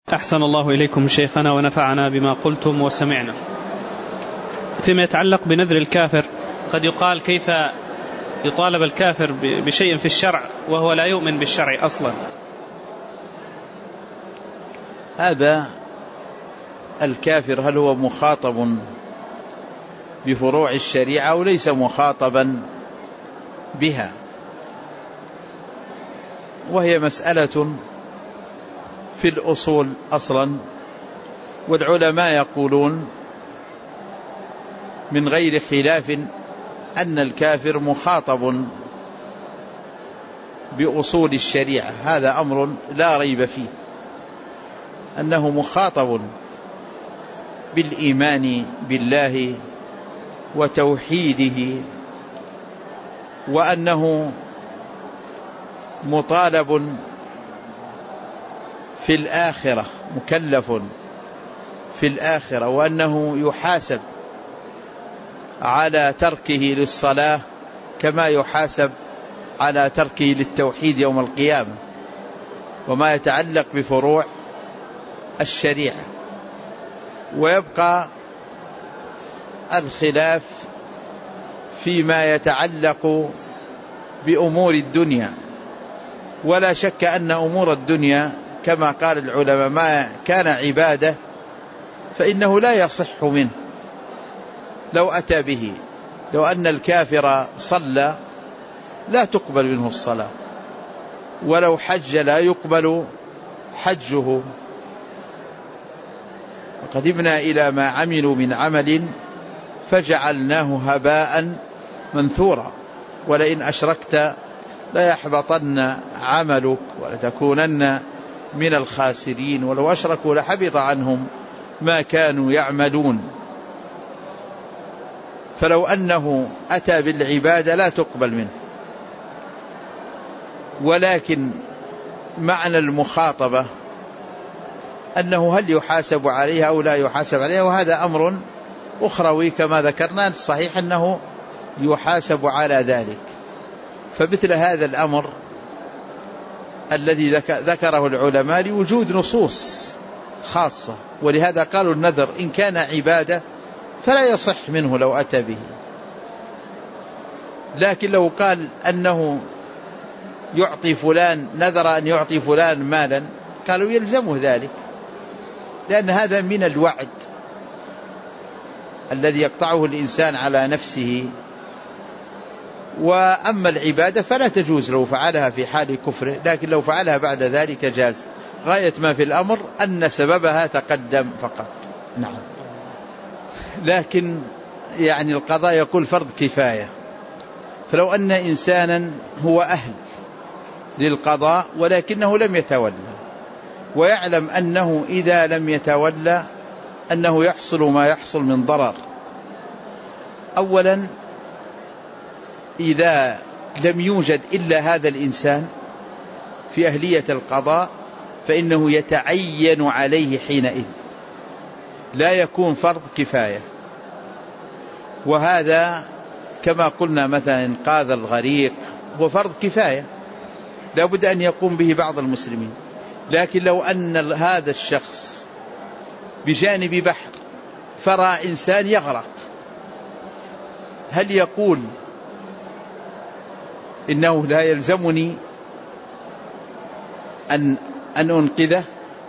أحسن الله إليكم شيخنا ونفعنا بما قلتم وسمعنا. فيما يتعلق بنذر الكافر، قد يقال كيف يطالب الكافر بشيء في الشرع وهو لا يؤمن بالشرع أصلا؟ هذا الكافر هل هو مخاطب بفروع الشريعة أو ليس مخاطبا بها؟ وهي مسألة في الأصول أصلا، والعلماء يقولون من غير خلاف أن الكافر مخاطب بأصول الشريعة، هذا أمر لا ريب فيه، أنه مخاطب بالإيمان بالله وتوحيده، وأنه مطالب في الآخرة، مكلف في الآخرة، وأنه يحاسب على تركه للصلاة كما يحاسب على تركه للتوحيد يوم القيامة، وما يتعلق بفروع الشريعة. ويبقى الخلاف فيما يتعلق بأمور الدنيا، ولا شك أن أمور الدنيا كما قال العلماء ما كان عبادة فإنه لا يصح منه لو أتى به. لو أن الكافر صلى لا تقبل منه الصلاة، ولو حج لا يقبل حجه. وقدمنا إلى ما عملوا من عمل فجعلناه هباء منثورا ولئن أشركت ليحبطن عملك ولتكونن من الخاسرين ولو أشركوا لحبط عنهم ما كانوا يعملون. فلو أنه أتى بالعبادة لا تقبل منه، ولكن معنى المخاطبة أنه هل يحاسب عليها أو لا يحاسب عليها، وهذا أمر أخروي كما ذكرنا. الصحيح أنه يحاسب على ذلك. فمثل هذا الأمر الذي ذكره العلماء لوجود نصوص خاصة، ولهذا قالوا النذر إن كان عبادة فلا يصح منه لو أتى به. لكن لو قال أنه يعطي فلان، نذر أن يعطي فلان مالا، قالوا يلزمه ذلك، لأن هذا من الوعد الذي يقطعه الإنسان على نفسه. وأما العبادة فلا تجوز لو فعلها في حال كفره، لكن لو فعلها بعد ذلك جاز. غاية ما في الأمر أن سببها تقدم فقط. نعم. لكن يعني القضاء يقول فرض كفاية، فلو أن إنسانا هو أهل للقضاء ولكنه لم يتولى، ويعلم أنه إذا لم يتولى أنه يحصل ما يحصل من ضرر. أولا إذا لم يوجد إلا هذا الإنسان في أهلية القضاء فإنه يتعين عليه حينئذ، لا يكون فرض كفاية. وهذا كما قلنا مثلا إنقاذ الغريق هو فرض كفاية لا بد أن يقوم به بعض المسلمين. لكن لو أن هذا الشخص بجانب بحر فرأى إنسان يغرق، هل يقول إنه لا يلزمني أن أنقذه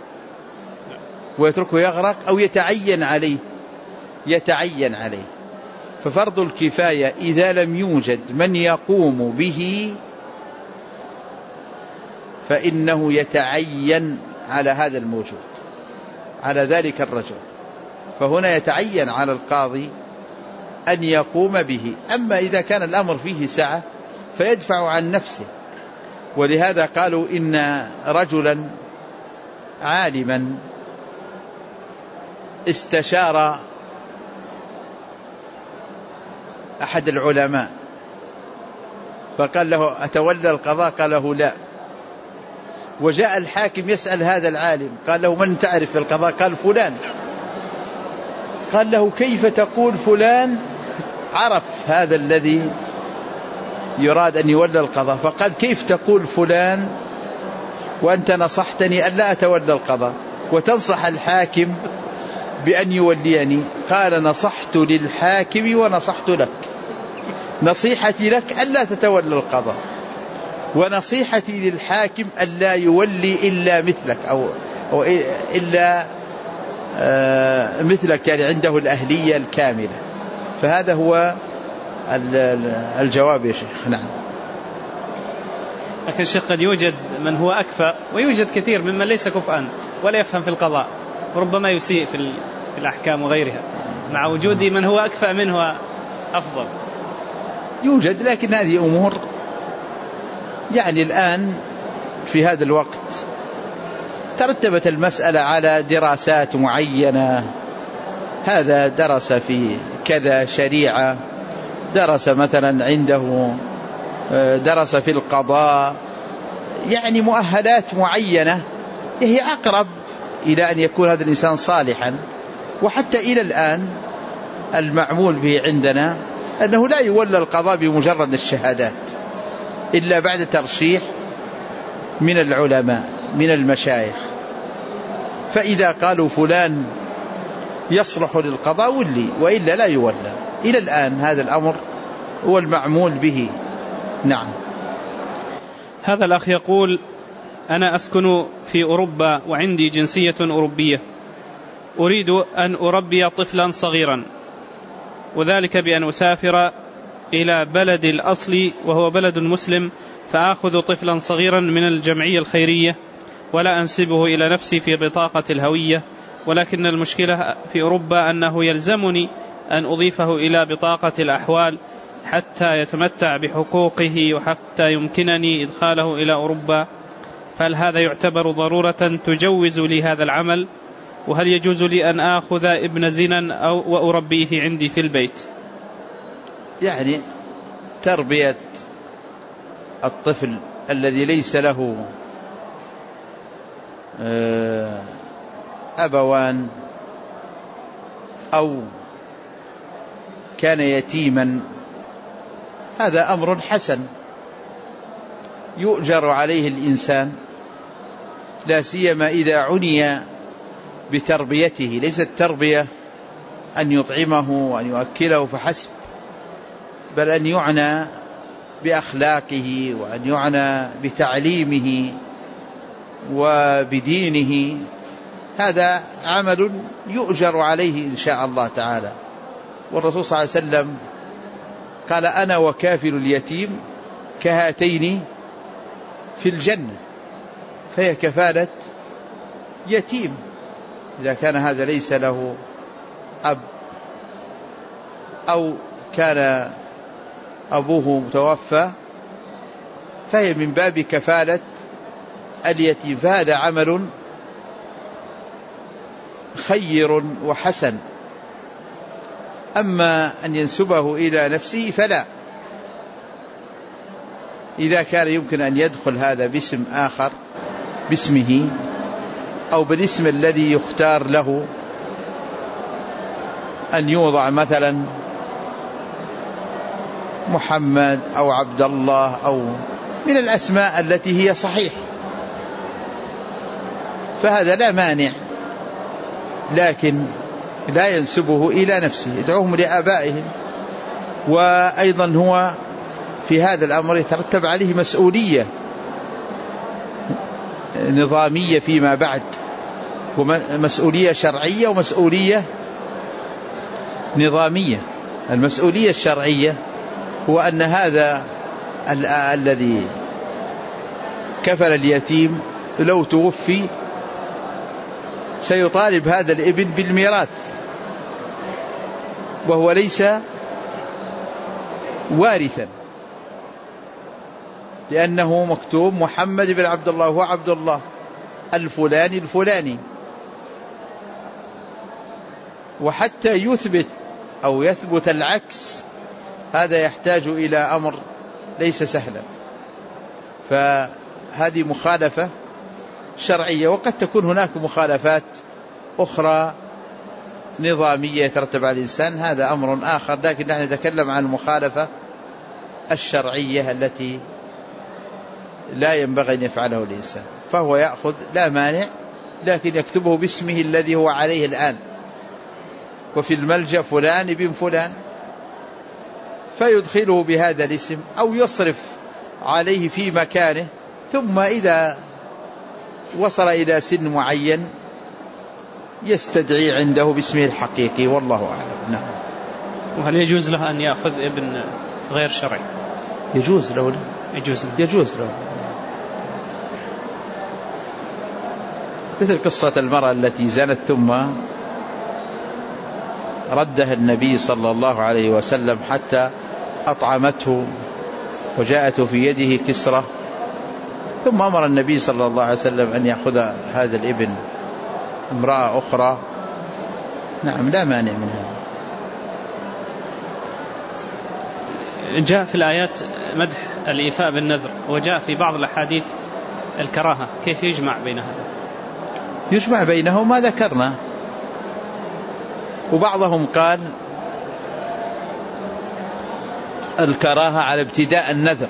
ويتركه يغرق، أو يتعين عليه؟ يتعين عليه. ففرض الكفاية إذا لم يوجد من يقوم به فإنه يتعين على هذا الموجود، على ذلك الرجل. فهنا يتعين على القاضي أن يقوم به. أما إذا كان الأمر فيه سعة فيدفع عن نفسه. ولهذا قالوا إن رجلا عالما استشار أحد العلماء فقال له أتولى القضاء؟ قال له لا. وجاء الحاكم يسأل هذا العالم قال له من تعرف في القضاء؟ قال فلان. قال له كيف تقول فلان عرف هذا الذي يراد أن يولى القضاء؟ فقال كيف تقول فلان وأنت نصحتني أن لا أتولى القضاء؟ وتنصح الحاكم بأن يوليني. قال نصحت للحاكم ونصحت لك. نصيحتي لك ألا تتولى القضاء، ونصيحتي للحاكم ألا يولي إلا مثلك أو إلا مثلك، يعني عنده الأهلية الكاملة. فهذا هو الجواب يا شيخ. نعم. لكن الشيخ قد يوجد من هو أكفأ، ويوجد كثير ممن ليس كفءا ولا يفهم في القضاء، وربما يسيء في الأحكام وغيرها، مع وجود من هو أكفأ منه أفضل. يوجد، لكن هذه أمور يعني الآن في هذا الوقت ترتبت المسألة على دراسات معينة. هذا درس في كذا شريعة، درس مثلا عنده درس في القضاء، يعني مؤهلات معينة هي أقرب إلى أن يكون هذا الإنسان صالحا. وحتى إلى الآن المعمول به عندنا أنه لا يولى القضاء بمجرد الشهادات إلا بعد ترشيح من العلماء من المشايخ. فإذا قالوا فلان يصلح للقضاء ولي، وإلا لا يولى. إلى الآن هذا الأمر هو المعمول به. نعم. هذا الأخ يقول: أنا أسكن في أوروبا وعندي جنسية أوروبية، أريد أن أربي طفلا صغيرا، وذلك بأن أسافر إلى بلد الأصل وهو بلد مسلم، فأخذ طفلا صغيرا من الجمعية الخيرية ولا أنسبه إلى نفسي في بطاقة الهوية، ولكن المشكلة في أوروبا أنه يلزمني أن أضيفه إلى بطاقة الأحوال حتى يتمتع بحقوقه وحتى يمكنني إدخاله إلى أوروبا، فهل هذا يعتبر ضرورة تجوز لي هذا العمل؟ وهل يجوز لي أن آخذ ابن زنا وأربيه عندي في البيت؟ يعني تربية الطفل الذي ليس له أبوان أو كان يتيما، هذا أمر حسن يؤجر عليه الإنسان، لا سيما إذا عني بتربيته. ليست التربية أن يطعمه وأن يؤكله فحسب، بل أن يعنى بأخلاقه وأن يعنى بتعليمه وبدينه. هذا عمل يؤجر عليه إن شاء الله تعالى. والرسول صلى الله عليه وسلم قال: أنا وكافل اليتيم كهاتين في الجنة. فهي كفالة يتيم إذا كان هذا ليس له أب أو كان أبوه متوفى، فهي من باب كفالة اليتيم. فهذا عمل خير وحسن. أما أن ينسبه إلى نفسه فلا. إذا كان يمكن أن يدخل هذا باسم آخر، باسمه أو بالاسم الذي يختار له، أن يوضع مثلا محمد أو عبد الله أو من الأسماء التي هي صحيح، فهذا لا مانع، لكن لا ينسبه إلى نفسه، يدعوهم لآبائهم. وأيضا هو في هذا الأمر يترتب عليه مسؤولية نظامية فيما بعد، ومسؤولية شرعية ومسؤولية نظامية. المسؤولية الشرعية هو أن هذا الذي كفل اليتيم لو توفي سيطالب هذا الابن بالميراث، وهو ليس وارثا، لأنه مكتوب محمد بن عبد الله هو عبد الله الفلاني الفلاني. وحتى يثبت أو يثبت العكس هذا يحتاج إلى أمر ليس سهلا. فهذه مخالفة شرعية. وقد تكون هناك مخالفات أخرى نظامية يترتب على الإنسان، هذا أمر آخر، لكن نحن نتكلم عن المخالفة الشرعية التي لا ينبغي أن يفعله الإنسان. فهو يأخذ لا مانع لكن يكتبه باسمه الذي هو عليه الآن، وفي الملجأ فلان ابن فلان، فيدخله بهذا الاسم أو يصرف عليه في مكانه، ثم إذا وصل إلى سن معين يستدعي عنده باسمه الحقيقي، والله أعلم. نعم. وهل يجوز له أن يأخذ ابن غير شرعي؟ يجوز له. يجوز له. مثل قصة المرأة التي زنت ثم ردها النبي صلى الله عليه وسلم حتى أطعمته وجاءته في يده كسرة، ثم أمر النبي صلى الله عليه وسلم أن يأخذ هذا الابن امرأة أخرى. نعم، لا مانع من هذا. جاء في الآيات مدح الإيفاء بالنذر، وجاء في بعض الأحاديث الكراهة، كيف يجمع بين هذا؟ يجمع بينه ما ذكرنا. وبعضهم قال الكراهة على ابتداء النذر،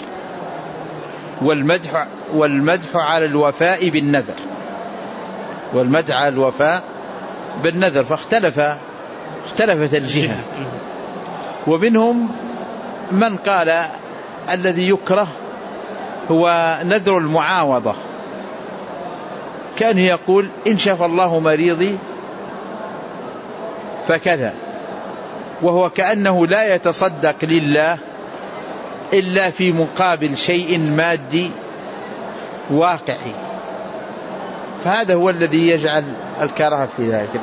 والمدح على الوفاء بالنذر، والمدح على الوفاء بالنذر، اختلفت الجهة. ومنهم من قال الذي يكره هو نذر المعاوضة، كان يقول إن شفى الله مريضي فكذا، وهو كأنه لا يتصدق لله إلا في مقابل شيء مادي واقعي، فهذا هو الذي يجعل الكراهة في ذلك.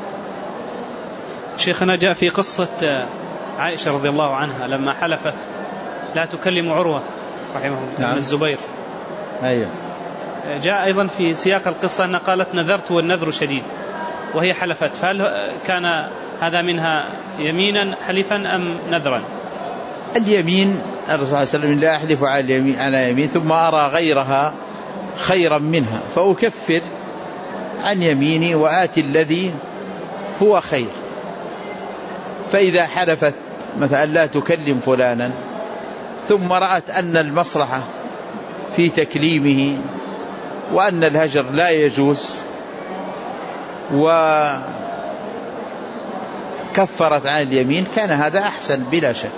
شيخنا، جاء في قصة عائشة رضي الله عنها لما حلفت لا تكلم عروة رحمه الله بن الزبير. أيوة. جاء أيضا في سياق القصة أن قالت نذرت والنذر شديد، وهي حلفت، فهل كان هذا منها يمينا حلفا أم نذرا؟ اليمين الرسول صلى الله عليه وسلم لا أحلف على يمين ثم أرى غيرها خيرا منها فأكفر عن يميني وآتي الذي هو خير. فإذا حلفت مثلا لا تكلم فلانا ثم رأت أن المصلحة في تكليمه وأن الهجر لا يجوز وكفرت عن اليمين، كان هذا أحسن بلا شك.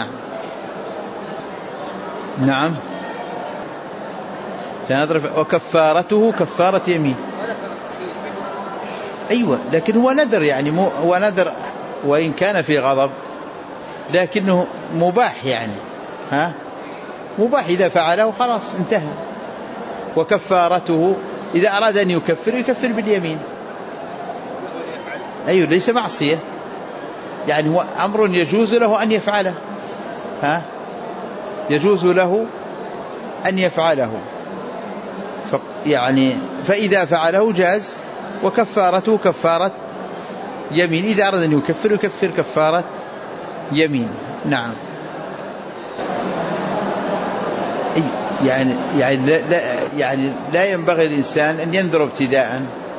نعم. وكفارته كفارة يمين. أيوة، لكن هو نذر، يعني هو نذر وإن كان في غضب لكنه مباح، يعني مباح، إذا فعله خلاص انتهى. وكفارته إذا أراد أن يكفر باليمين. أيوة، ليس معصية، يعني هو أمر يجوز له أن يفعله، يجوز له أن يفعله، يعني فإذا فعله جاز. وكفارته كفارة يمين، إذا أراد أن يكفر كفارة يمين. نعم. يعني لا ينبغي الإنسان أن ينذر ابتداء،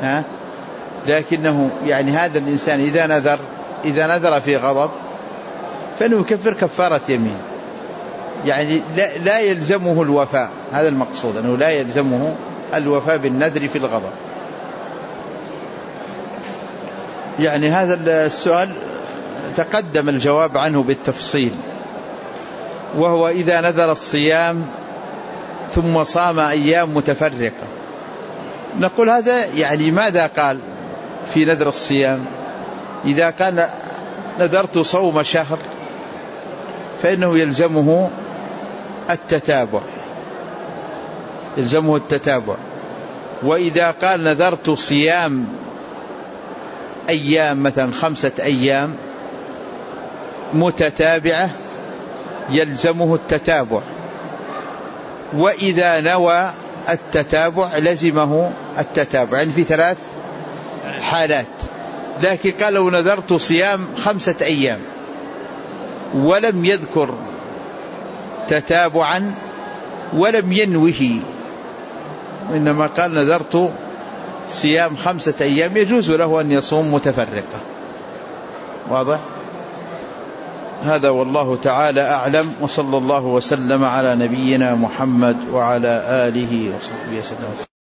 لكنه يعني هذا الإنسان إذا نذر في غضب فإنه يكفر كفارة يمين، يعني لا يلزمه الوفاء. هذا المقصود، أنه لا يلزمه الوفاء بالنذر في الغضب. يعني هذا السؤال تقدم الجواب عنه بالتفصيل، وهو إذا نذر الصيام ثم صام أيام متفرقة. نقول هذا يعني ماذا قال في نذر الصيام؟ إذا كان نذرت صوم شهر فإنه يلزمه التتابع. وإذا قال نذرت صيام أيام مثلا 5 أيام متتابعة يلزمه التتابع. وإذا نوى التتابع لزمه التتابع، يعني في 3 حالات. لكن قال لو نذرت صيام 5 أيام ولم يذكر تتابعا ولم ينوه، إنما قال نذرت صيام 5 أيام، يجوز له أن يصوم متفرقة. واضح؟ هذا والله تعالى أعلم، وصلى الله وسلم على نبينا محمد وعلى آله وصحبه وسلم.